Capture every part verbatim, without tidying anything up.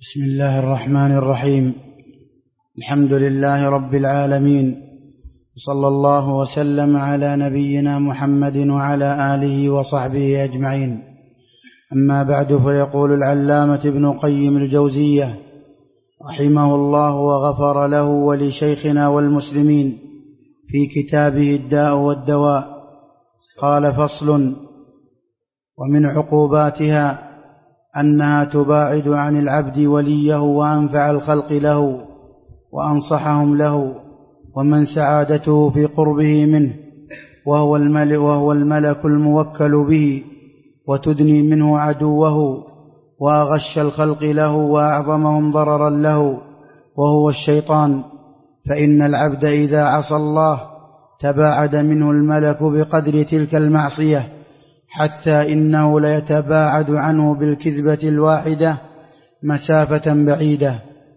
بسم الله الرحمن الرحيم. الحمد لله رب العالمين، صلى الله وسلم على نبينا محمد وعلى آله وصحبه أجمعين. أما بعد، فيقول العلامة ابن قيم الجوزية رحمه الله وغفر له ولشيخنا والمسلمين في كتابه الداء والدواء، قال: فصل: ومن عقوباتها أنها تباعد عن العبد وليه وأنفع الخلق له وأنصحهم له ومن سعادته في قربه منه، وهو الملك, وهو الملك الموكل به، وتدني منه عدوه وأغش الخلق له وأعظمهم ضررا له، وهو الشيطان. فإن العبد إذا عصى الله تباعد منه الملك بقدر تلك المعصية، حتى إنه ليتباعد عنه بالكذبة الواحدة مسافة بعيدة.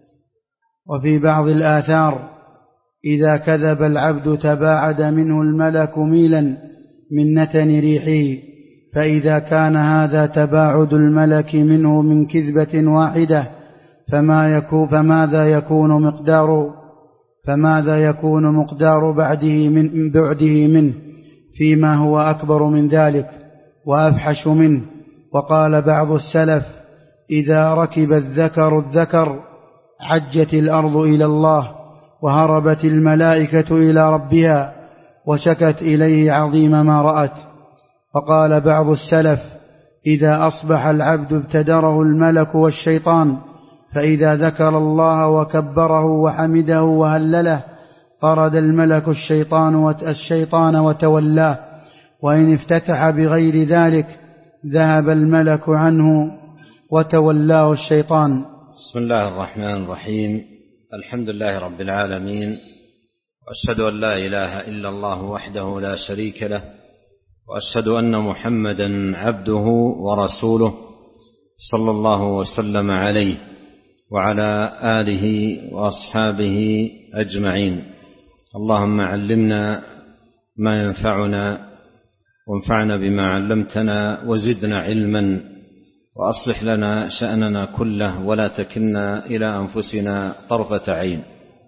وفي بعض الآثار: إذا كذب العبد تباعد منه الملك ميلا من نتن ريحه. فإذا كان هذا تباعد الملك منه من كذبة واحدة، فما يكون فماذا يكون مقدار فماذا يكون مقدار بعده من بعده منه فيما هو أكبر من ذلك وأفحش منه. وقال بعض السلف: إذا ركب الذكر الذكر حجت الأرض إلى الله، وهربت الملائكة إلى ربها، وشكت إليه عظيم ما رأت. وقال بعض السلف: إذا أصبح العبد ابتدره الملك والشيطان، فإذا ذكر الله وكبره وحمده وهلله طرد الملك الشيطان الشيطان وتولاه، وإن افتتح بغير ذلك ذهب الملك عنه وتولاه الشيطان. بسم الله الرحمن الرحيم. الحمد لله رب العالمين، وأشهد أن لا إله إلا الله وحده لا شريك له، وأشهد أن محمدا عبده ورسوله، صلى الله وسلم عليه وعلى آله وأصحابه أجمعين. اللهم علمنا ما ينفعنا، وانفعنا بما علمتنا، وزدنا علما، وأصلح لنا شأننا كله، ولا تكلنا إلى أنفسنا طرفة عين.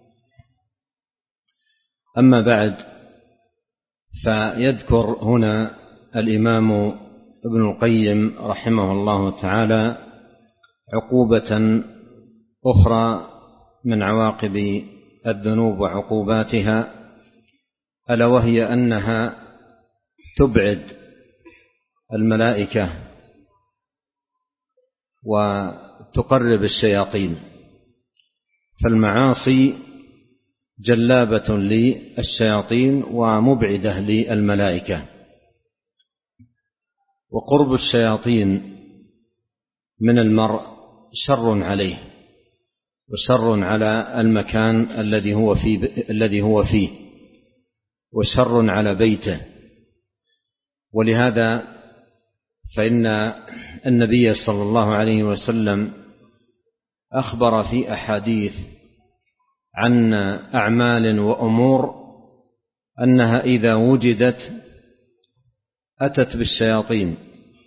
أما بعد، فيذكر هنا الإمام ابن القيم رحمه الله تعالى عقوبة أخرى من عواقب الذنوب وعقوباتها، ألا وهي أنها تبعد الملائكة وتقرب الشياطين. فالمعاصي جلابة للشياطين ومبعدة للملائكة، وقرب الشياطين من المرء شر عليه، وشر على المكان الذي هو فيه الذي هو فيه وشر على بيته. ولهذا فإن النبي صلى الله عليه وسلم أخبر في أحاديث عن أعمال وأمور أنها إذا وجدت أتت بالشياطين،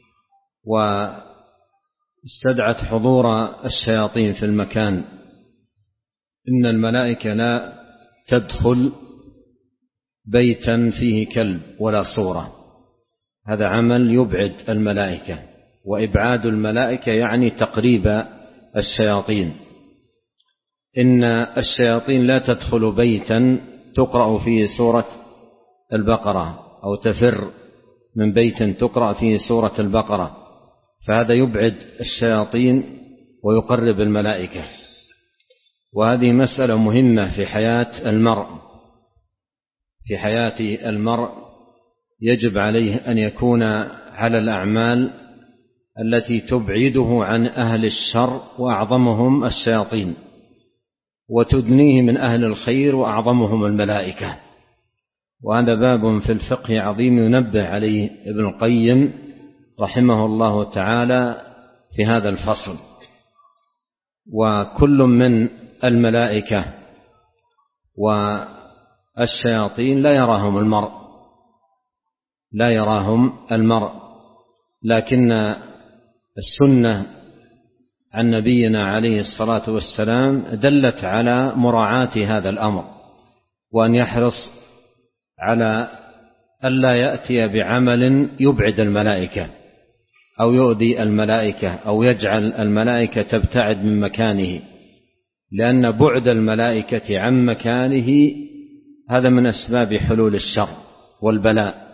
واستدعت حضور الشياطين في المكان. إن الملائكة لا تدخل بيتا فيه كلب ولا صورة، هذا عمل يبعد الملائكة، وإبعاد الملائكة يعني تقريب الشياطين. إن الشياطين لا تدخل بيتا تقرأ فيه سورة البقرة، أو تفر من بيت تقرأ فيه سورة البقرة، فهذا يبعد الشياطين ويقرب الملائكة. وهذه مسألة مهمة في حياة المرء في حياة المرء يجب عليه أن يكون على الأعمال التي تبعده عن أهل الشر وأعظمهم الشياطين، وتدنيه من أهل الخير وأعظمهم الملائكة. وهذا باب في الفقه عظيم ينبه عليه ابن القيم رحمه الله تعالى في هذا الفصل. وكل من الملائكة والشياطين لا يراهم المرء لا يراهم المرء لكن السنة عن نبينا عليه الصلاة والسلام دلت على مراعاة هذا الأمر، وأن يحرص على ألا يأتي بعمل يبعد الملائكة أو يؤذي الملائكة أو يجعل الملائكة تبتعد من مكانه، لأن بعد الملائكة عن مكانه هذا من أسباب حلول الشر والبلاء.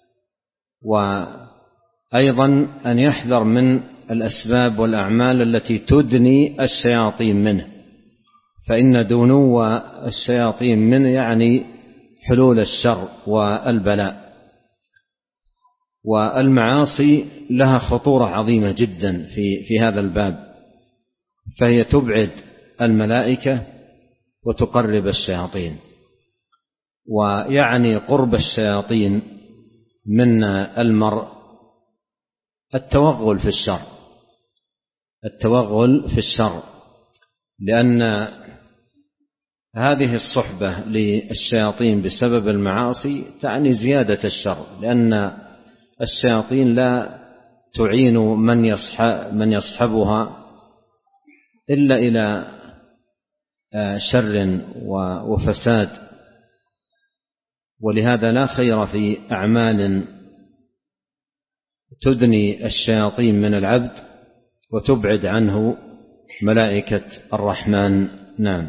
وأيضا أن يحذر من الأسباب والأعمال التي تدني الشياطين منه، فإن دنو الشياطين منه يعني حلول الشر والبلاء. والمعاصي لها خطورة عظيمة جدا في في هذا الباب، فهي تبعد الملائكة وتقرب الشياطين. ويعني قرب الشياطين من المرء التوغل في الشر، التوغل في الشر، لأن هذه الصحبة للشياطين بسبب المعاصي تعني زيادة الشر، لأن الشياطين لا تعين من يصحب من يصحبها إلا إلى شر وفساد، ولهذا لا خير في أعمال تدني الشياطين من العبد وتبعد عنه ملائكة الرحمن. نعم.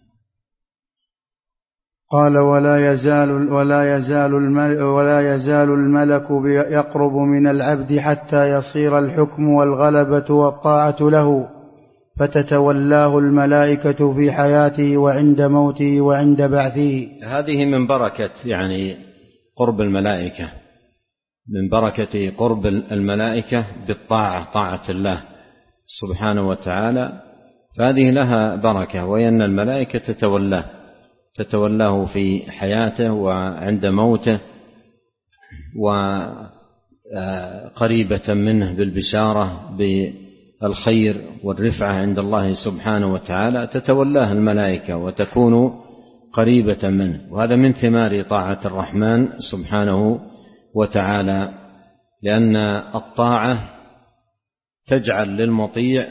قال ولا يزال ولا يزال الملك ولا يزال الملك يقرب من العبد حتى يصير الحكم والغلبة والطاعة له، فتتولاه الملائكة في حياته وعند موته وعند بعثه. هذه من بركة يعني قرب الملائكة، من بركة قرب الملائكة بالطاعة، طاعة الله سبحانه وتعالى، فهذه لها بركة، وأن الملائكة تتولاه تتولاه في حياته وعند موته، وقريبة منه بالبشارة بالخير والرفعة عند الله سبحانه وتعالى، تتولاه الملائكة وتكون قريبة منه. وهذا من ثمار طاعة الرحمن سبحانه وتعالى، لأن الطاعة تجعل للمطيع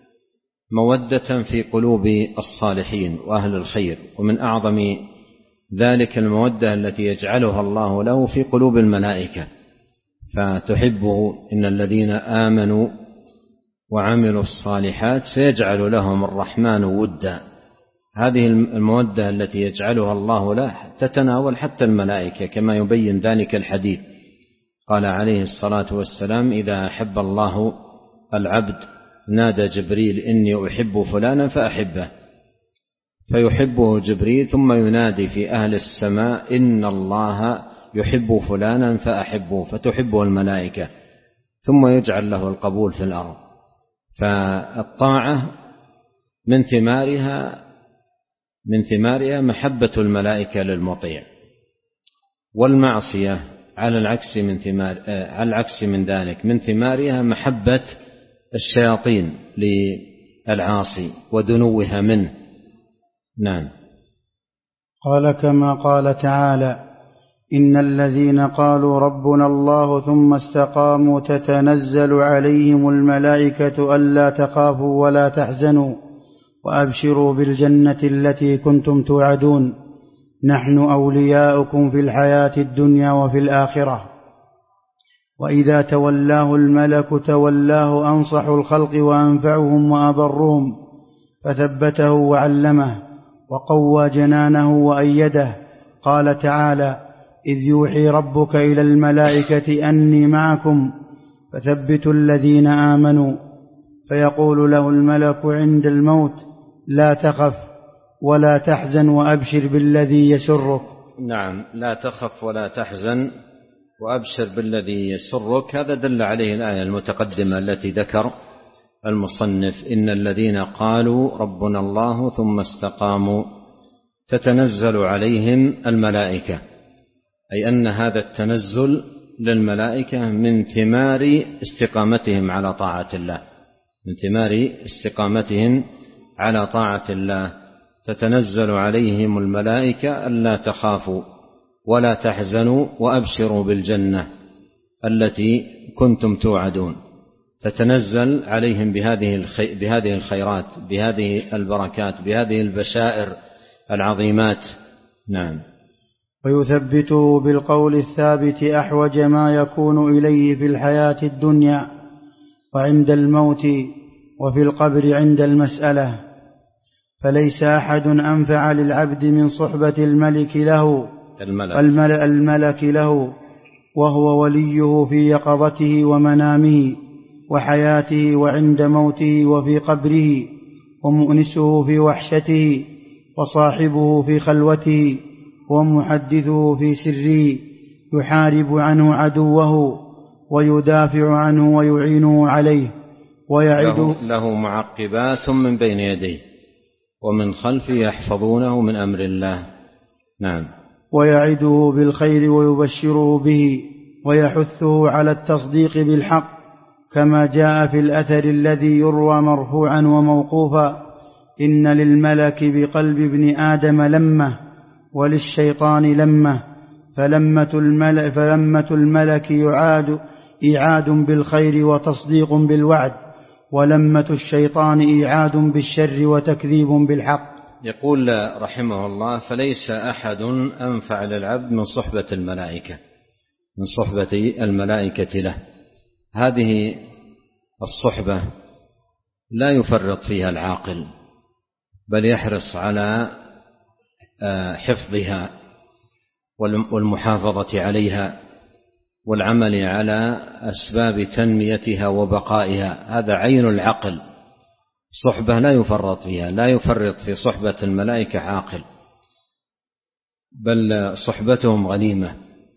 مودة في قلوب الصالحين وأهل الخير، ومن أعظم ذلك المودة التي يجعلها الله له في قلوب الملائكة، فتحبه إن الذين آمنوا وعملوا الصالحات سيجعل لهم الرحمن ودا. هذه المودة التي يجعلها الله له تتناول حتى الملائكة، كما يبين ذلك الحديث. قال عليه الصلاة والسلام: إذا أحب الله العبد نادى جبريل إني أحب فلانا فأحبه، فيحبه جبريل، ثم ينادي في أهل السماء إن الله يحب فلانا فأحبه، فتحبه الملائكة، ثم يجعل له القبول في الأرض. فالطاعة من ثمارها من ثمارها محبة الملائكة للمطيع، والمعصية على العكس من ثمار على العكس من ذلك من ثمارها محبة الشياطين للعاصي ودنوها منه. نعم. قال كما قال تعالى: إن الذين قالوا ربنا الله ثم استقاموا تتنزل عليهم الملائكة ألا تخافوا ولا تحزنوا وأبشروا بالجنة التي كنتم توعدون نحن أولياؤكم في الحياة الدنيا وفي الآخرة. وإذا تولاه الملك تولاه أنصح الخلق وأنفعهم وأبرهم، فثبته وعلمه وقوى جنانه وأيده. قال تعالى: إذ يوحي ربك إلى الملائكة أني معكم فثبتوا الذين آمنوا. فيقول له الملك عند الموت: لا تخف ولا تحزن وأبشر بالذي يسرك. نعم، لا تخف ولا تحزن وأبشر بالذي يسرك. هذا دل عليه الآية المتقدمة التي ذكر المصنف: إن الذين قالوا ربنا الله ثم استقاموا تتنزل عليهم الملائكة، أي أن هذا التنزل للملائكة من ثمار استقامتهم على طاعة الله، من ثمار استقامتهم على طاعة الله. تتنزل عليهم الملائكة ألا تخافوا ولا تحزنوا وأبشروا بالجنة التي كنتم توعدون. تتنزل عليهم بهذه بهذه الخيرات، بهذه البركات، بهذه البشائر العظيمات. نعم. ويثبته بالقول الثابت أحوج ما يكون إليه في الحياة الدنيا وعند الموت وفي القبر عند المسألة. فليس أحد أنفع للعبد من صحبة الملك له الملك, الملك, الملك له وهو وليه في يقظته ومنامه وحياته وعند موته وفي قبره، ومؤنسه في وحشته وصاحبه في خلوته ومحدثه في سره، يحارب عنه عدوه ويدافع عنه ويعينه عليه ويعد له, له معقبات من بين يديه ومن خلفه يحفظونه من أمر الله. نعم. ويعده بالخير ويبشره به ويحثه على التصديق بالحق، كما جاء في الأثر الذي يروى مرفوعا وموقوفا: إن للملك بقلب ابن آدم لمة وللشيطان لمة، فلمة الملك, فلمة الملك يعاد إيعاد بالخير وتصديق بالوعد، ولمة الشيطان إيعاد بالشر وتكذيب بالحق. يقول رحمه الله: فليس أحد أنفع للعبد من صحبة الملائكة من صحبة الملائكة له. هذه الصحبة لا يفرط فيها العاقل، بل يحرص على حفظها والمحافظة عليها والعمل على أسباب تنميتها وبقائها. هذا عين العقل. صحبة لا يفرط فيها، لا يفرط في صحبة الملائكة عاقل، بل صحبتهم غنيمة.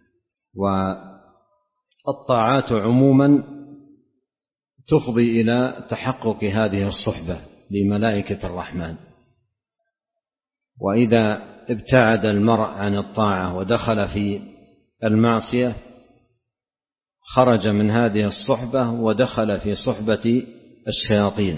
والطاعات عموما تفضي إلى تحقق هذه الصحبة لملائكة الرحمن. وإذا ابتعد المرء عن الطاعة ودخل في المعصية خرج من هذه الصحبة ودخل في صحبة الشياطين،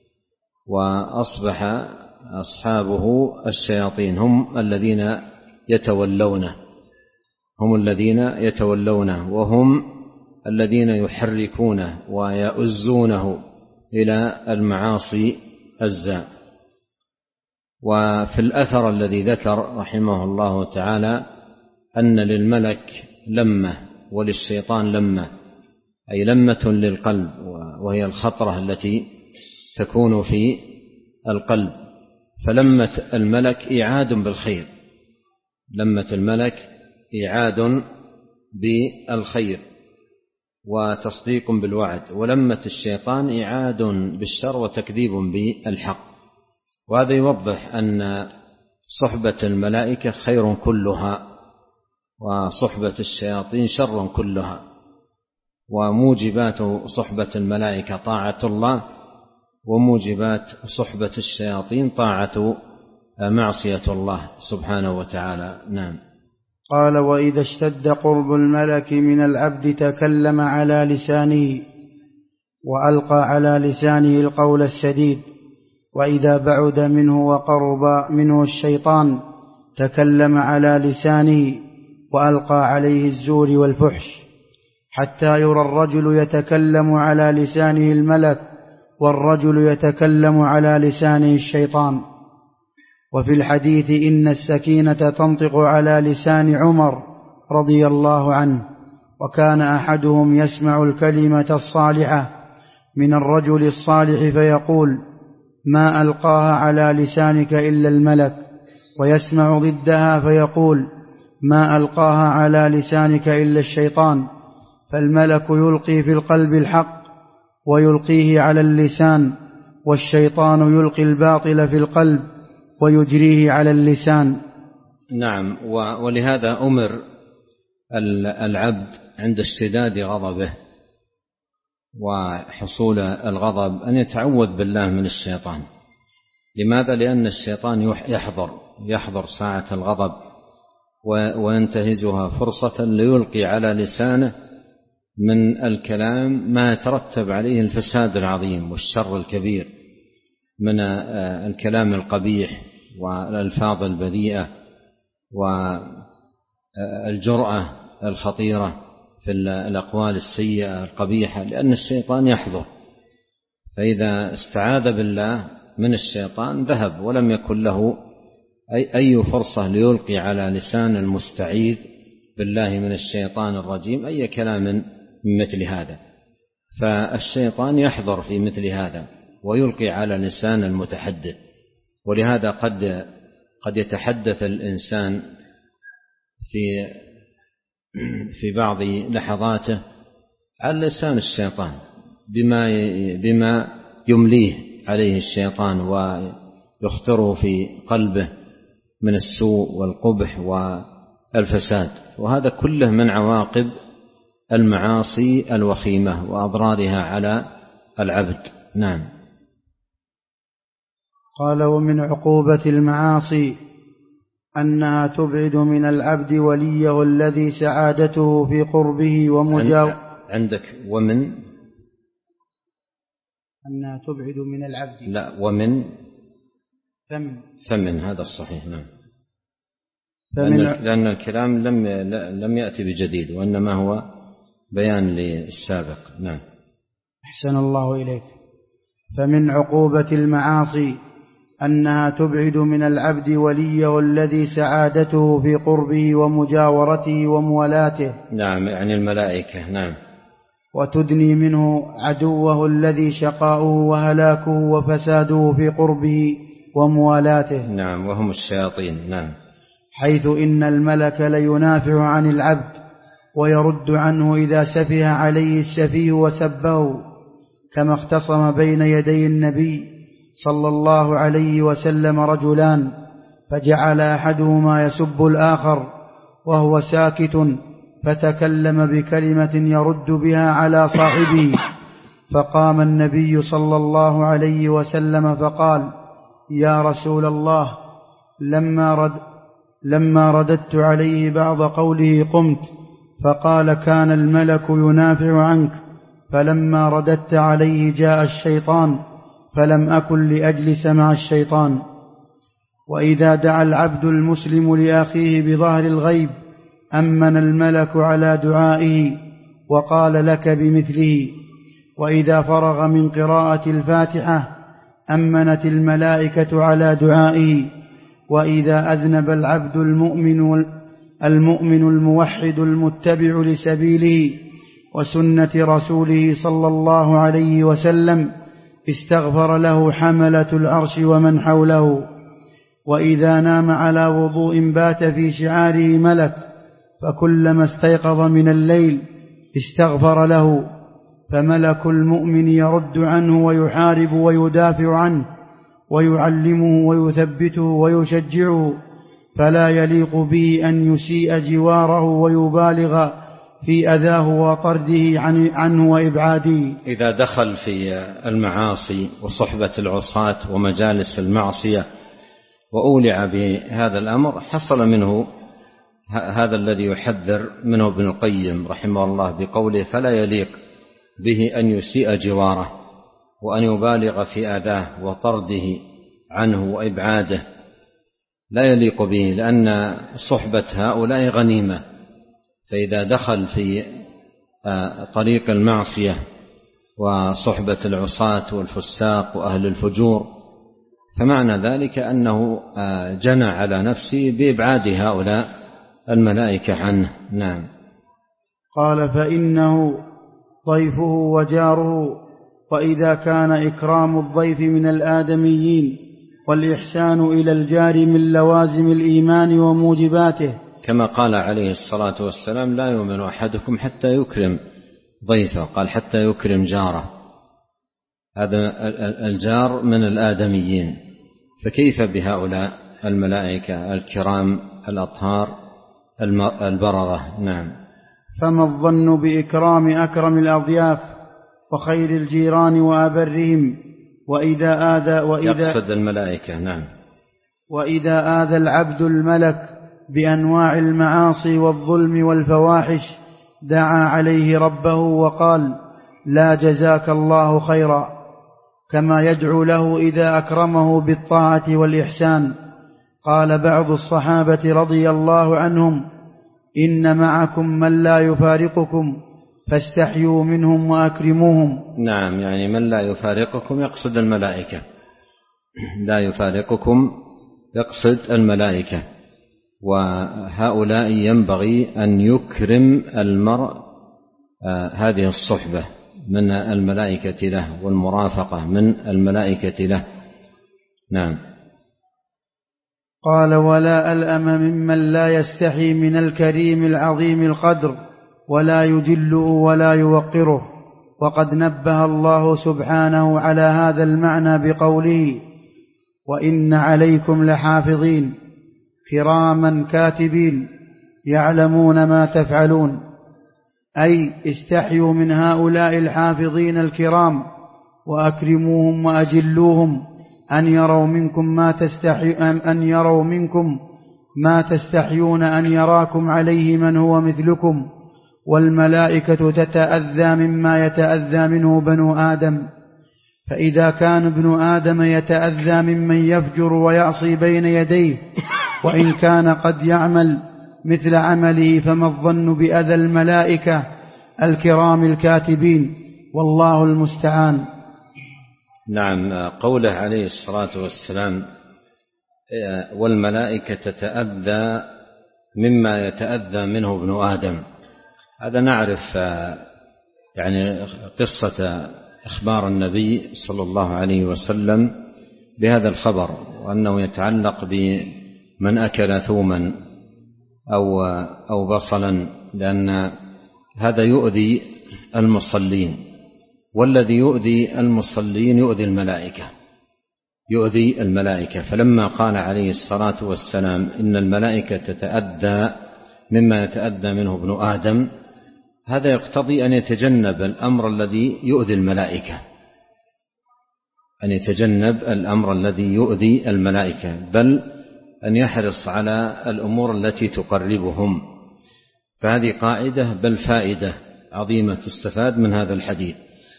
وأصبح أصحابه الشياطين هم الذين يتولونه هم الذين يتولونه وهم الذين يحركونه ويؤزونه إلى المعاصي الزا. وفي الأثر الذي ذكر رحمه الله تعالى أن للملك لمة وللشيطان لمة، أي لمة للقلب وهي الخطرة التي تكون في القلب. فلمة الملك إيعاد بالخير، لمة الملك إيعاد بالخير وتصديق بالوعد، ولمة الشيطان إيعاد بالشر وتكذيب بالحق. وهذا يوضح أن صحبة الملائكة خير كلها، وصحبة الشياطين شر كلها. وموجبات صحبة الملائكة طاعة الله، وموجبات صحبة الشياطين طاعة معصية الله سبحانه وتعالى. نعم. قال: وإذا اشتد قرب الملك من العبد تكلم على لسانه وألقى على لسانه القول السديد، وإذا بعد منه وقرب منه الشيطان تكلم على لسانه وألقى عليه الزور والفحش، حتى يرى الرجل يتكلم على لسانه الملك والرجل يتكلم على لسانه الشيطان. وفي الحديث إن السكينة تنطق على لسان عمر رضي الله عنه، وكان أحدهم يسمع الكلمة الصالحة من الرجل الصالح فيقول: ما ألقاها على لسانك إلا الملك، ويسمع ضدها فيقول: ما ألقاها على لسانك إلا الشيطان. فالملك يلقي في القلب الحق ويلقيه على اللسان، والشيطان يلقي الباطل في القلب ويجريه على اللسان. نعم. ولهذا أمر العبد عند اشتداد غضبه وحصول الغضب أن يتعوذ بالله من الشيطان. لماذا؟ لأن الشيطان يحضر يحضر ساعة الغضب وينتهزها فرصة ليلقي على لسانه من الكلام ما يترتب عليه الفساد العظيم والشر الكبير من الكلام القبيح والألفاظ البذيئة والجرأة الخطيرة. في الأقوال السيئة القبيحة، لأن الشيطان يحضر، فإذا استعاذ بالله من الشيطان ذهب ولم يكن له أي فرصة ليلقي على لسان المستعيذ بالله من الشيطان الرجيم أي كلام من مثل هذا. فالشيطان يحضر في مثل هذا ويلقي على لسان المتحدث، ولهذا قد قد يتحدث الإنسان في في بعض لحظاته على لسان الشيطان بما بما يمليه عليه الشيطان ويخطره في قلبه من السوء والقبح والفساد، وهذا كله من عواقب المعاصي الوخيمة وأضرارها على العبد. نعم. قال: ومن عقوبة المعاصي أنها تبعد من العبد وليه الذي سعادته في قربه ومجاو عندك ومن أنها تبعد من العبد، لا ومن فمن فمن هذا الصحيح. نعم. فمن لأن, لأن الكلام لم لم يأتي بجديد، وإنما هو بيان للسابق. نعم. أحسن الله إليك. فمن عقوبة المعاصي أنها تبعد من العبد وليه الذي سعادته في قربه ومجاورته وموالاته. نعم، يعني الملائكة. نعم. وتدني منه عدوه الذي شقاؤه وهلاكه وفساده في قربه وموالاته. نعم، وهم الشياطين. نعم. حيث إن الملك لينافع عن العبد ويرد عنه إذا سفه عليه السفيه وسبه، كما اختصم بين يدي النبي صلى الله عليه وسلم رجلان، فجعل أحدهما يسب الآخر وهو ساكت، فتكلم بكلمة يرد بها على صاحبه، فقام النبي صلى الله عليه وسلم فقال: يا رسول الله، لما, رد لما رددت عليه بعض قوله قمت، فقال: كان الملك ينافع عنك، فلما رددت عليه جاء الشيطان، فلم أكن لأجلس مع الشيطان. وإذا دعا العبد المسلم لأخيه بظهر الغيب أمن الملك على دعائه وقال لك بمثله، وإذا فرغ من قراءة الفاتحة أمنت الملائكة على دعائه. وإذا أذنب العبد المؤمن المؤمن الموحد المتبع لسبيله وسنة رسوله صلى الله عليه وسلم استغفر له حملة العرش ومن حوله. وإذا نام على وضوء بات في شعاره ملك، فكلما استيقظ من الليل استغفر له، فملك المؤمن يرد عنه ويحارب ويدافع عنه ويعلمه ويثبته ويشجعه، فلا يليق به أن يسيء جواره ويبالغ في أذاه وطرده عنه وإبعاده. إذا دخل في المعاصي وصحبة العصاة ومجالس المعصية وأولع بهذا الأمر حصل منه هذا الذي يحذر منه ابن القيم رحمه الله بقوله: فلا يليق به أن يسيء جواره وأن يبالغ في أذاه وطرده عنه وإبعاده، لا يليق به، لأن صحبة هؤلاء غنيمة. فإذا دخل في طريق المعصية وصحبة العصاة والفساق وأهل الفجور فمعنى ذلك أنه جنى على نفسه بإبعاد هؤلاء الملائكة عنه. نعم. قال: فإنه ضيفه وجاره، وإذا كان إكرام الضيف من الآدميين والإحسان إلى الجار من لوازم الإيمان وموجباته، كما قال عليه الصلاة والسلام: لا يؤمن أحدكم حتى يكرم ضيفه، قال حتى يكرم جاره. هذا الجار من الآدميين، فكيف بهؤلاء الملائكة الكرام الأطهار البررة. نعم. فما الظن بإكرام أكرم الأضياف وخير الجيران وأبرهم؟ وإذا آذى وإذا يقصد الملائكة. نعم. وإذا آذى العبد الملك بأنواع المعاصي والظلم والفواحش دعا عليه ربه وقال: لا جزاك الله خيرا، كما يدعو له إذا أكرمه بالطاعة والإحسان. قال بعض الصحابة رضي الله عنهم: إن معكم من لا يفارقكم فاستحيوا منهم وأكرموهم. نعم، يعني من لا يفارقكم يقصد الملائكة، لا يفارقكم يقصد الملائكة، وهؤلاء ينبغي أن يكرم المرء هذه الصحبة من الملائكة له والمرافقة من الملائكة له. نعم. قال: ولا ألأم ممن لا يستحي من الكريم العظيم القدر ولا يجله ولا يوقره. وقد نبه الله سبحانه على هذا المعنى بقوله: وإن عليكم لحافظين كراما كاتبين يعلمون ما تفعلون، أي استحيوا من هؤلاء الحافظين الكرام وأكرموهم وأجلوهم أن يروا منكم ما تستحي أن يروا منكم ما تستحيون أن يراكم عليه من هو مثلكم. والملائكة تتأذى مما يتأذى منه بنو آدم، فإذا كان ابن آدم يتأذى ممن يفجر ويعصي بين يديه وإن كان قد يعمل مثل عمله، فما الظن بأذى الملائكة الكرام الكاتبين، والله المستعان. نعم، قوله عليه الصلاة والسلام: والملائكة تتأذى مما يتأذى منه ابن آدم، هذا نعرف يعني قصة إخبار النبي صلى الله عليه وسلم بهذا الخبر، وأنه يتعلق بمن أكل ثوما أو أو بصلا، لأن هذا يؤذي المصلين، والذي يؤذي المصلين يؤذي الملائكة يؤذي الملائكة فلما قال عليه الصلاة والسلام إن الملائكة تتأذى مما يتأذى منه ابن آدم، هذا يقتضي أن يتجنب الأمر الذي يؤذي الملائكة أن يتجنب الأمر الذي يؤذي الملائكة بل أن يحرص على الأمور التي تقربهم. فهذه قاعدة بل فائدة عظيمة تستفاد من هذا الحديث،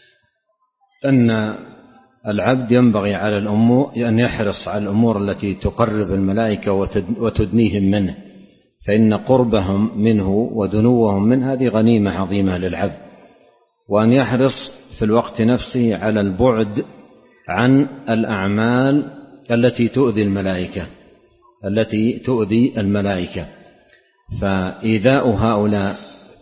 أن العبد ينبغي على الأمور أن يحرص على الأمور التي تقرب الملائكة وتدنيهم منه، فإن قربهم منه ودنوهم منه هذه غنيمة عظيمة للعبد، وأن يحرص في الوقت نفسه على البعد عن الأعمال التي تؤذي الملائكة التي تؤذي الملائكة فإيذاء هؤلاء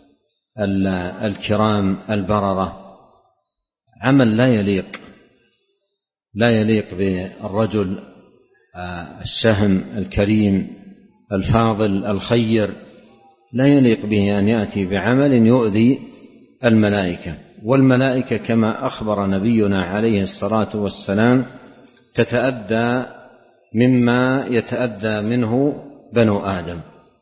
الكرام البررة عمل لا يليق لا يليق بالرجل الشهم الكريم الفاضل الخير، لا يليق به أن يأتي بعمل يؤذي الملائكة. والملائكة كما أخبر نبينا عليه الصلاة والسلام تتأذى مما يتأذى منه بنو آدم.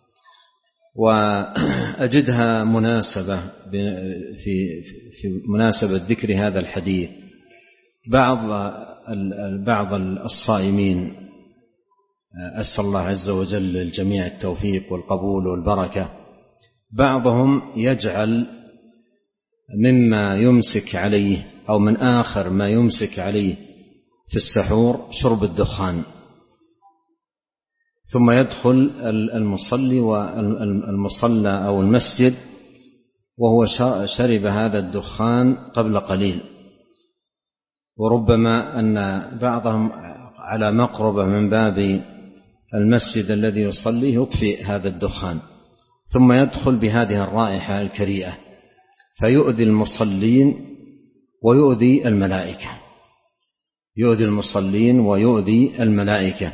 وأجدها مناسبة في في مناسبة ذكر هذا الحديث، بعض بعض الصائمين، أسأل الله عز وجل للجميع التوفيق والقبول والبركة، بعضهم يجعل مما يمسك عليه أو من آخر ما يمسك عليه في السحور شرب الدخان، ثم يدخل المصلي والمصلى أو المسجد وهو شرب هذا الدخان قبل قليل، وربما أن بعضهم على مقربة من باب المسجد الذي يصليه يطفئ هذا الدخان، ثم يدخل بهذه الرائحة الكريهة فيؤذي المصلين ويؤذي الملائكة يؤذي المصلين ويؤذي الملائكة.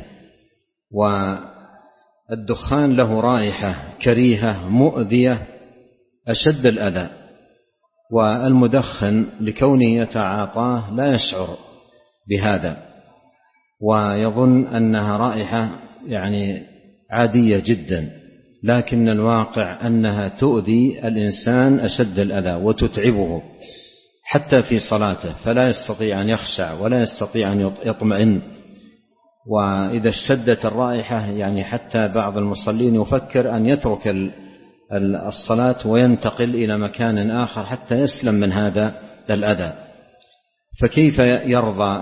والدخان له رائحة كريهة مؤذية أشد الأذى، والمدخن لكونه يتعاطاه لا يشعر بهذا ويظن أنها رائحة يعني عادية جدا، لكن الواقع أنها تؤذي الإنسان أشد الأذى وتتعبه حتى في صلاته، فلا يستطيع أن يخشع ولا يستطيع أن يطمئن. وإذا اشتدت الرائحة يعني حتى بعض المصلين يفكر أن يترك الصلاة وينتقل إلى مكان آخر حتى يسلم من هذا الأذى. فكيف يرضى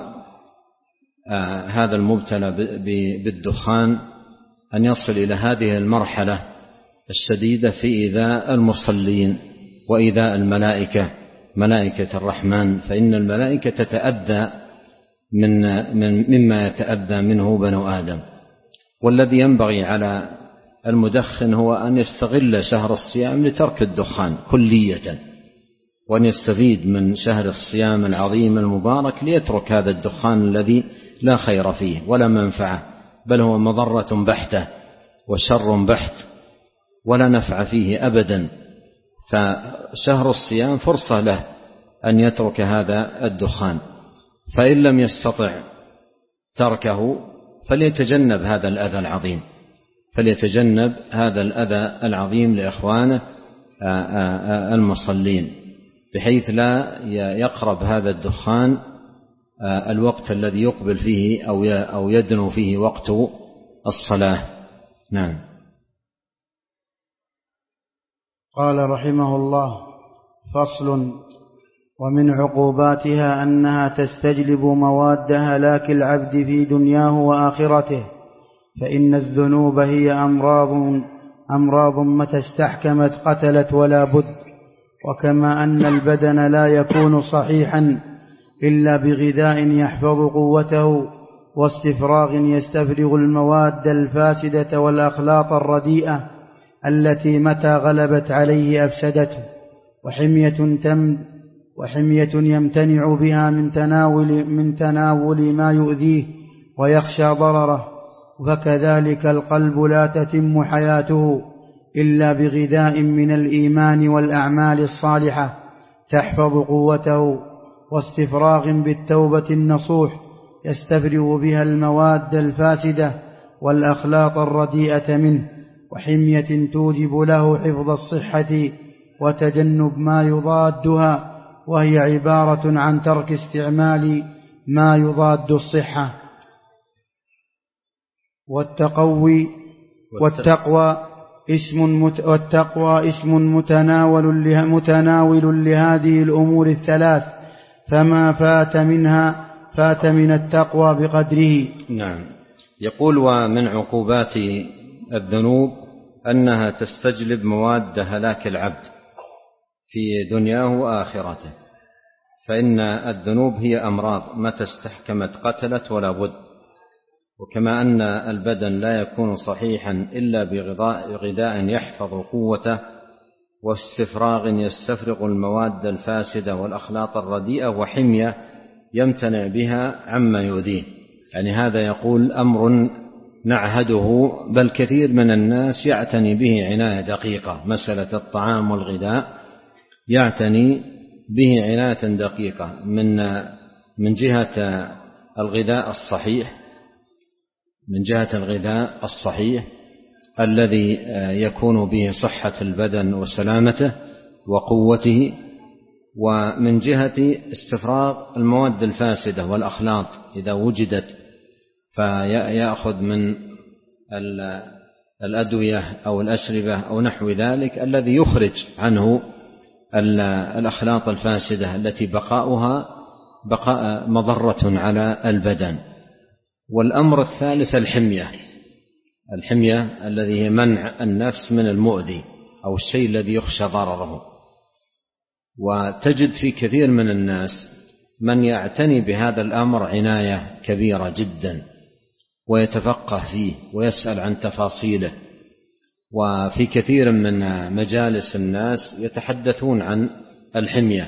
هذا المبتلى بالدخان أن يصل إلى هذه المرحلة الشديدة في إيذاء المصلين وإيذاء الملائكة ملائكة الرحمن، فإن الملائكة تتأذى من من مما يتأذى منه بنو آدم. والذي ينبغي على المدخن هو أن يستغل شهر الصيام لترك الدخان كلية، وأن يستفيد من شهر الصيام العظيم المبارك ليترك هذا الدخان الذي لا خير فيه ولا منفعة، بل هو مضرة بحتة وشر بحت ولا نفع فيه أبدا. فشهر الصيام فرصة له أن يترك هذا الدخان، فإن لم يستطع تركه فليتجنب هذا الأذى العظيم فليتجنب هذا الأذى العظيم لإخوانه المصلين، بحيث لا يقرب هذا الدخان الوقت الذي يقبل فيه أو يدنو فيه وقت الصلاة. نعم. قال رحمه الله: فصل. ومن عقوباتها أنها تستجلب مواد هلاك العبد في دنياه وآخرته، فإن الذنوب هي أمراض أمراض متى استحكمت قتلت ولا بد. وكما أن البدن لا يكون صحيحا إلا بغذاء يحفظ قوته واستفراغ يستفرغ المواد الفاسدة والأخلاط الرديئة التي متى غلبت عليه أفسدته، وحمية تم وحمية يمتنع بها من تناول من تناول ما يؤذيه ويخشى ضرره. فكذلك القلب لا تتم حياته إلا بغذاء من الإيمان والأعمال الصالحة تحفظ قوته، واستفراغ بالتوبة النصوح يستفرغ بها المواد الفاسدة والأخلاط الرديئة منه، وحمية توجب له حفظ الصحة وتجنب ما يضادها، وهي عبارة عن ترك استعمال ما يضاد الصحة. والتقوي والتقوى اسم والتقوى اسم متناول متناول لهذه الأمور الثلاث، فما فات منها فات من التقوى بقدره. نعم. يقول: ومن عقوبات الذنوب أنها تستجلب مواد هلاك العبد في دنياه وآخرته، فإن الذنوب هي أمراض متى استحكمت قتلت ولا بد. وكما أن البدن لا يكون صحيحا إلا بغذاء يحفظ قوته واستفراغ يستفرغ المواد الفاسدة والأخلاط الرديئة، وحمية يمتنع بها عما يؤذيه. يعني هذا يقول أمر نعهده، بل كثير من الناس يعتني به عناية دقيقة. مسألة الطعام والغذاء يعتني به عناية دقيقة، من من جهة الغذاء الصحيح من جهة الغذاء الصحيح الذي يكون به صحة البدن وسلامته وقوته، ومن جهة استفراغ المواد الفاسدة والأخلاط إذا وجدت، فيأخذ من الأدوية أو الأشربة أو نحو ذلك الذي يخرج عنه الأخلاط الفاسدة التي بقاؤها بقاء مضرة على البدن. والأمر الثالث الحمية الحمية الذي هي منع النفس من المؤذي أو الشيء الذي يخشى ضرره. وتجد في كثير من الناس من يعتني بهذا الأمر عناية كبيرة جدا ويتفقه فيه ويسأل عن تفاصيله. وفي كثير من مجالس الناس يتحدثون عن الحمية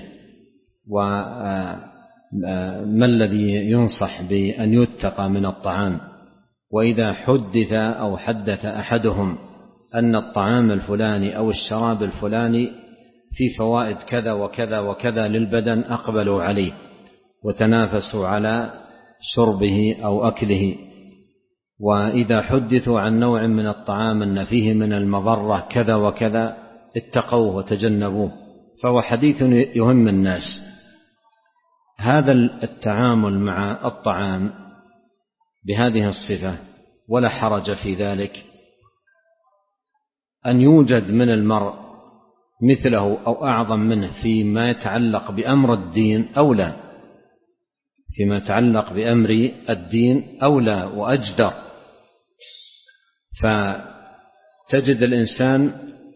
وما الذي ينصح بأن يتقى من الطعام. وإذا حدث أو حدث أحدهم أن الطعام الفلاني أو الشراب الفلاني في فوائد كذا وكذا وكذا للبدن أقبلوا عليه وتنافسوا على شربه أو أكله. وإذا حدثوا عن نوع من الطعام أن فيه من المضرة كذا وكذا اتقوه وتجنبوه. فهو حديث يهم الناس. هذا التعامل مع الطعام بهذه الصفة ولا حرج في ذلك، أن يوجد من المرء مثله أو أعظم منه فيما يتعلق بأمر الدين أولى فيما يتعلق بأمر الدين أولى وأجدر. تجد الإنسان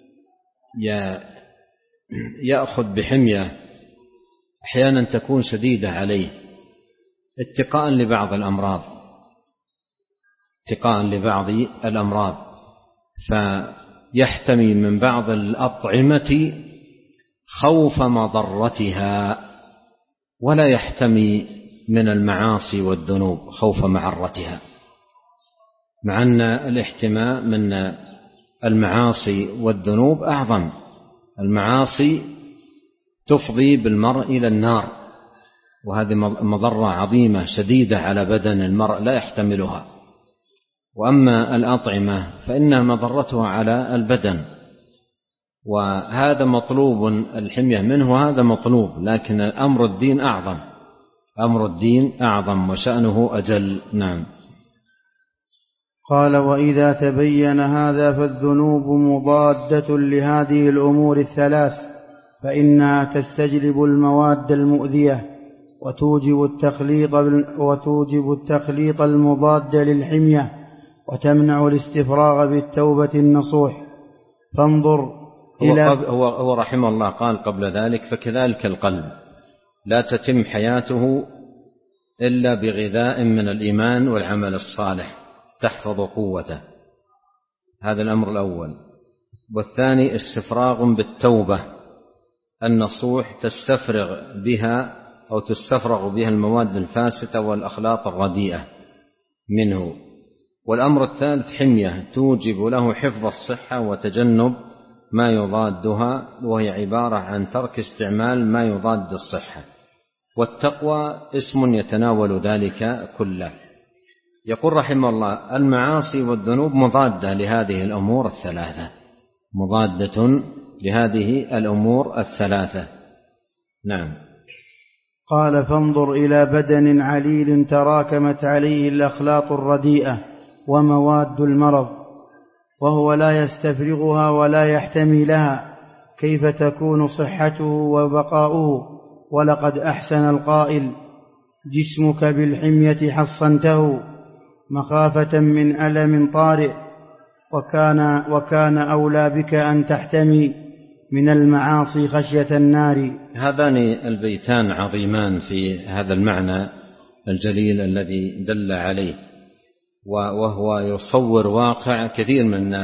يأخذ بحمية أحيانا تكون شديدة عليه اتقاء لبعض الأمراض اتقاء لبعض الأمراض فيحتمي من بعض الأطعمة خوف مضرتها، ولا يحتمي من المعاصي والذنوب خوف معرتها، مع أن الاحتماء من المعاصي والذنوب أعظم. المعاصي تفضي بالمرء إلى النار، وهذه مضرة عظيمة شديدة على بدن المرء لا يحتملها. وأما الأطعمة فإنها مضرتها على البدن، وهذا مطلوب الحمية منه، وهذا مطلوب، لكن أمر الدين أعظم، أمر الدين أعظم وشأنه أجل. نعم. قال: وإذا تبين هذا فالذنوب مضادة لهذه الأمور الثلاث، فإنها تستجلب المواد المؤذية وتوجب التخليط, وتوجب التخليط المضاد للحمية، وتمنع الاستفراغ بالتوبة النصوح. فانظر إلى هو, هو رحمه الله قال قبل ذلك: فكذلك القلب لا تتم حياته إلا بغذاء من الإيمان والعمل الصالح تحفظ قوته. هذا الأمر الأول. والثاني استفراغ بالتوبة النصوح تستفرغ بها أو تستفرغ بها المواد الفاسدة والأخلاق الرديئة منه. والأمر الثالث حمية توجب له حفظ الصحة وتجنب ما يضادها، وهي عبارة عن ترك استعمال ما يضاد الصحة. والتقوى اسم يتناول ذلك كله. يقول رحمه الله: المعاصي والذنوب مضادة لهذه الأمور الثلاثة، مضادة لهذه الأمور الثلاثة. نعم. قال: فانظر إلى بدن عليل تراكمت عليه الأخلاط الرديئة ومواد المرض، وهو لا يستفرغها ولا يحتمي لها، كيف تكون صحته وبقاؤه؟ ولقد أحسن القائل: جسمك بالحمية حصنته مخافة من ألم طارئ، وكان, وكان أولى بك أن تحتمي من المعاصي خشية النار. هذان البيتان عظيمان في هذا المعنى الجليل الذي دل عليه، وهو يصور واقع كثير من الناس.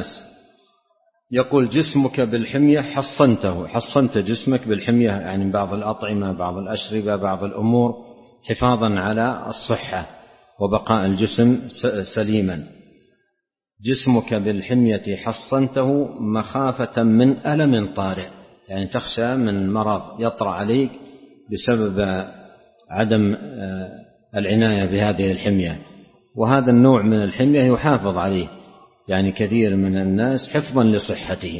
يقول: جسمك بالحمية حصنته، حصنت جسمك بالحمية، يعني بعض الأطعمة، بعض الأشربة، بعض الأمور، حفاظا على الصحة وبقاء الجسم سليما. جسمك بالحمية حصنته مخافة من ألم طارئ، يعني تخشى من مرض يطرأ عليك بسبب عدم العناية بهذه الحمية. وهذا النوع من الحمية يحافظ عليه يعني كثير من الناس حفظا لصحته.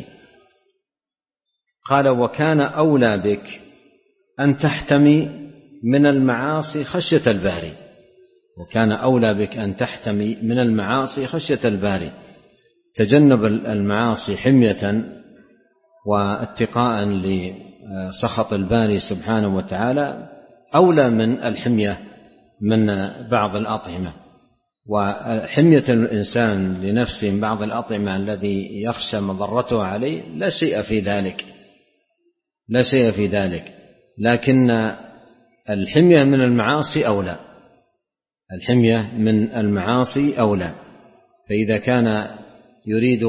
قال: وكان أولى بك أن تحتمي من المعاصي خشية الباري. وكان أولى بك أن تحتمي من المعاصي خشية الباري، تجنب المعاصي حمية واتقاء لسخط الباري سبحانه وتعالى أولى من الحمية من بعض الأطعمة. وحمية الإنسان لنفسه من بعض الأطعمة الذي يخشى مضرته عليه لا شيء في ذلك، لا شيء في ذلك، لكن الحمية من المعاصي أولى، الحمية من المعاصي أولى. فإذا كان يريد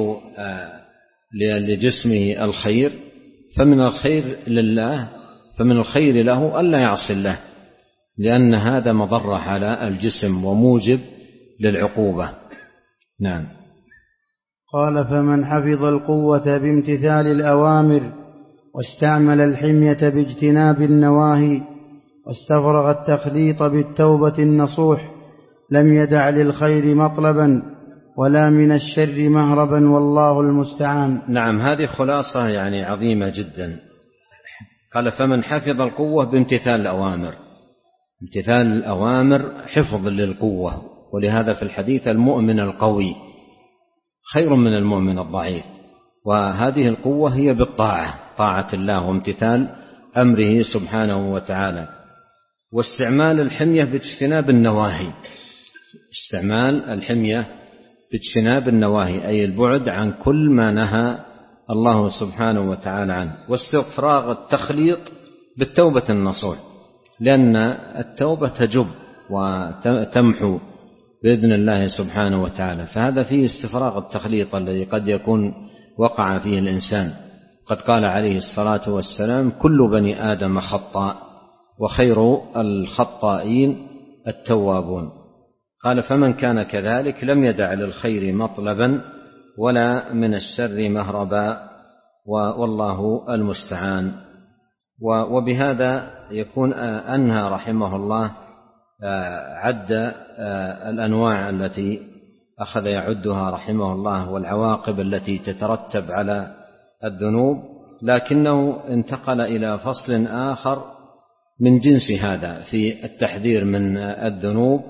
لجسمه الخير فمن الخير لله، فمن الخير له ألا يعصي الله، لأن هذا مضرة على الجسم وموجب للعقوبة. نعم. قال: فمن حفظ القوة بامتثال الأوامر، واستعمل الحمية باجتناب النواهي، واستفرغ التخليط بالتوبة النصوح، لم يدع للخير مطلبا ولا من الشر مهربا، والله المستعان. نعم، هذه خلاصة يعني عظيمة جدا. قال: فمن حفظ القوة بامتثال الأوامر. امتثال الأوامر حفظ للقوة، ولهذا في الحديث: المؤمن القوي خير من المؤمن الضعيف. وهذه القوة هي بالطاعة، طاعة الله وامتثال أمره سبحانه وتعالى. واستعمال الحمية باجتناب النواهي، استعمال الحمية باجتناب النواهي، أي البعد عن كل ما نهى الله سبحانه وتعالى عنه، واستفراغ التخليط بالتوبة النصوح، لأن التوبة تجب وتمحو بإذن الله سبحانه وتعالى. فهذا فيه استفراغ التخليط الذي قد يكون وقع فيه الإنسان. قد قال عليه الصلاة والسلام: كل بني آدم خطاء وخير الخطائين التوابون. قال: فمن كان كذلك لم يدع للخير مطلبا ولا من الشر مهربا، والله المستعان. وبهذا يكون أنهى رحمه الله عد الأنواع التي أخذ يعدها رحمه الله والعواقب التي تترتب على الذنوب، لكنه انتقل إلى فصل آخر من جنس هذا في التحذير من الذنوب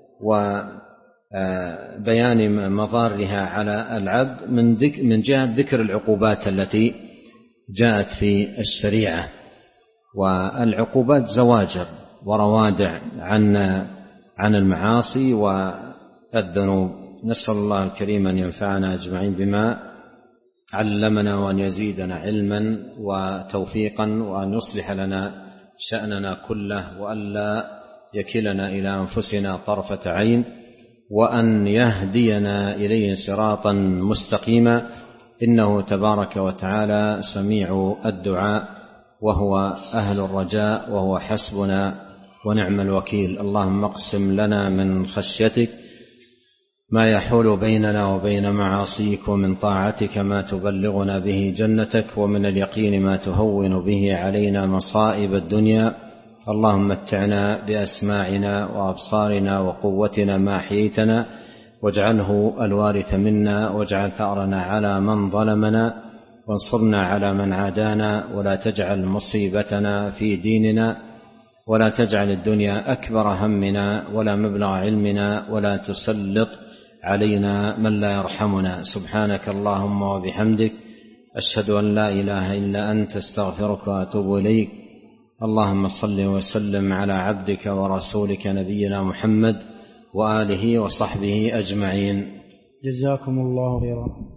وبيان مضارها على العبد من جهة ذكر العقوبات التي جاءت في الشريعة. والعقوبات زواجر وروادع عن عن المعاصي والذنوب. نسأل الله الكريم أن ينفعنا أجمعين بما علمنا، وأن يزيدنا علما وتوفيقا، وأن يصلح لنا شأننا كله، وأن لا يكلنا إلى أنفسنا طرفة عين، وأن يهدينا إليه صراطا مستقيما، إنه تبارك وتعالى سميع الدعاء، وهو أهل الرجاء، وهو حسبنا ونعم الوكيل. اللهم اقسم لنا من خشيتك ما يحول بيننا وبين معاصيك، ومن طاعتك ما تبلغنا به جنتك، ومن اليقين ما تهون به علينا مصائب الدنيا. اللهم متعنا بأسماعنا وأبصارنا وقوتنا ما أحييتنا، واجعله الوارث منا، واجعل ثأرنا على من ظلمنا، وانصرنا على من عادانا، ولا تجعل مصيبتنا في ديننا، ولا تجعل الدنيا أكبر همنا ولا مبلغ علمنا، ولا تسلط علينا من لا يرحمنا. سبحانك اللهم وبحمدك، أشهد أن لا إله إلا أنت، استغفرك وأتوب إليك. اللهم صل وسلم على عبدك ورسولك نبينا محمد وآله وصحبه أجمعين. جزاكم الله خيرا.